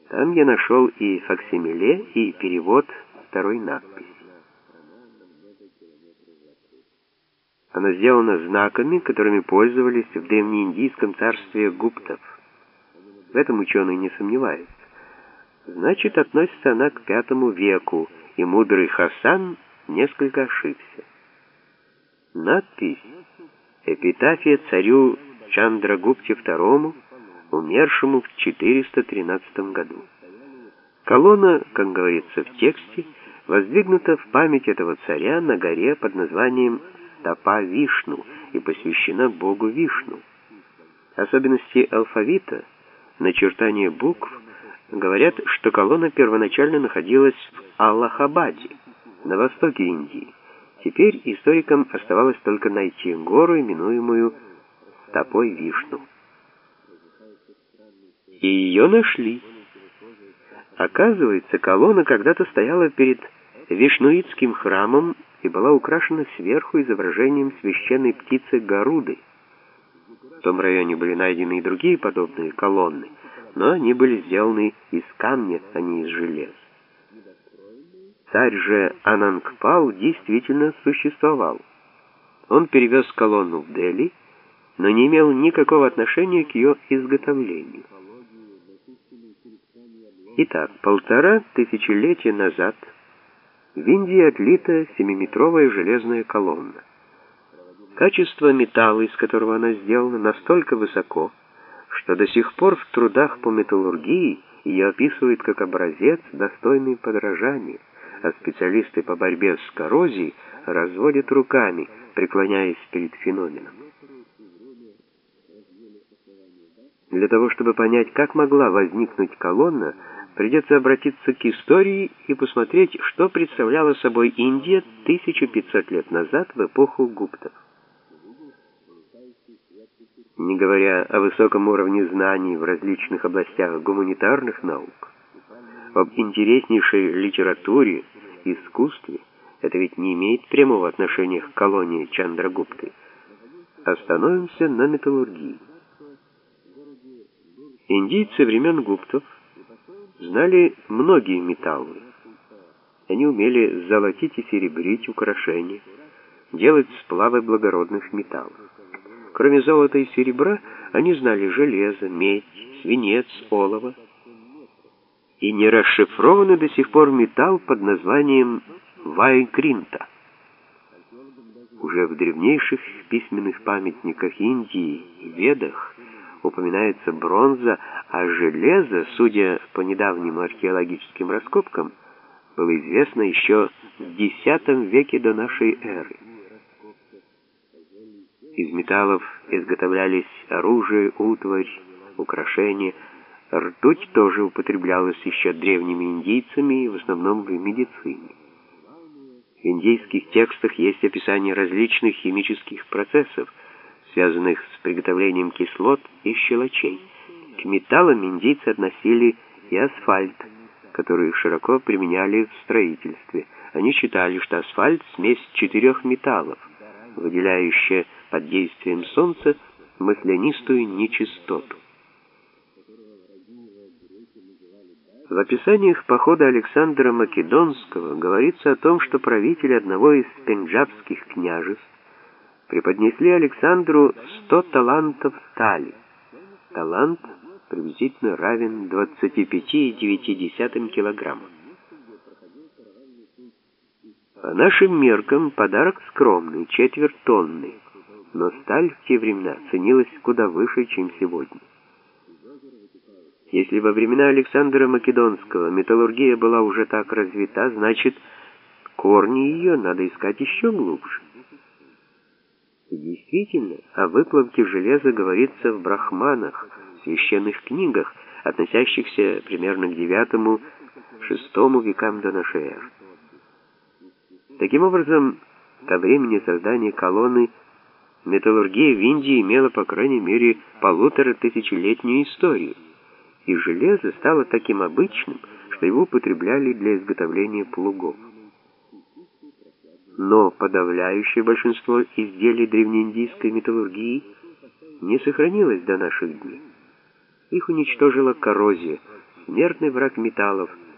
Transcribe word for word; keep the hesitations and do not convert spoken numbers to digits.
Там я нашел и факсимиле, и перевод второй надписи. Она сделана знаками, которыми пользовались в древнеиндийском царстве гуптов. В этом ученый не сомневается. Значит, относится она к пятому веку, и мудрый Хасан несколько ошибся. Надпись «Эпитафия царю Чандрагупте второму, умершему в четыреста тринадцатом году». Колонна, как говорится в тексте, воздвигнута в память этого царя на горе под названием Стопа Вишну и посвящена богу Вишну. Особенности алфавита, начертания букв, говорят, что колонна первоначально находилась в Аллахабаде, на востоке Индии. Теперь историкам оставалось только найти гору, именуемую Стопой Вишну. И ее нашли. Оказывается, колонна когда-то стояла перед Вишнуитским храмом и была украшена сверху изображением священной птицы Гаруды. В том районе были найдены и другие подобные колонны, но они были сделаны из камня, а не из железа. Царь же Анангпал действительно существовал. Он перевез колонну в Дели, но не имел никакого отношения к ее изготовлению. Итак, полтора тысячелетия назад в Индии отлита семиметровая железная колонна. Качество металла, из которого она сделана, настолько высоко, что до сих пор в трудах по металлургии ее описывают как образец, достойный подражания, а специалисты по борьбе с коррозией разводят руками, преклоняясь перед феноменом. Для того, чтобы понять, как могла возникнуть колонна, придется обратиться к истории и посмотреть, что представляла собой Индия тысячу пятьсот лет назад в эпоху гуптов. Не говоря о высоком уровне знаний в различных областях гуманитарных наук, об интереснейшей литературе, искусстве, это ведь не имеет прямого отношения к колонии Чандрагупты. Остановимся на металлургии. Индийцы времен гуптов знали многие металлы. Они умели золотить и серебрить украшения, делать сплавы благородных металлов. Кроме золота и серебра, они знали железо, медь, свинец, олово. И не расшифрованный до сих пор металл под названием Вайкринта. Уже в древнейших письменных памятниках Индии и Ведах упоминается бронза, а железо, судя по недавним археологическим раскопкам, было известно еще в десятом веке до нашей эры. Из металлов изготовлялись оружие, утварь, украшения. Ртуть тоже употреблялась еще древними индийцами, в основном в медицине. В индийских текстах есть описание различных химических процессов, связанных с приготовлением кислот и щелочей. К металлам индийцы относили и асфальт, который широко применяли в строительстве. Они считали, что асфальт — смесь четырех металлов, выделяющая под действием солнца маслянистую нечистоту. В описаниях похода Александра Македонского говорится о том, что правители одного из пенджабских княжеств преподнесли Александру сто талантов стали. Талант приблизительно равен двадцати пяти и девяти десятым килограмма. По нашим меркам подарок скромный, четверть тонны, но сталь в те времена ценилась куда выше, чем сегодня. Если во времена Александра Македонского металлургия была уже так развита, значит, корни ее надо искать еще глубже. И действительно, о выплавке железа говорится в брахманах, священных книгах, относящихся примерно к девятому-шестому векам до нашей эры. Таким образом, ко времени создания колонны металлургия в Индии имела, по крайней мере, полутора тысячелетнюю историю, и железо стало таким обычным, что его употребляли для изготовления плугов. Но подавляющее большинство изделий древнеиндийской металлургии не сохранилось до наших дней. Их уничтожила коррозия, смертный враг металлов,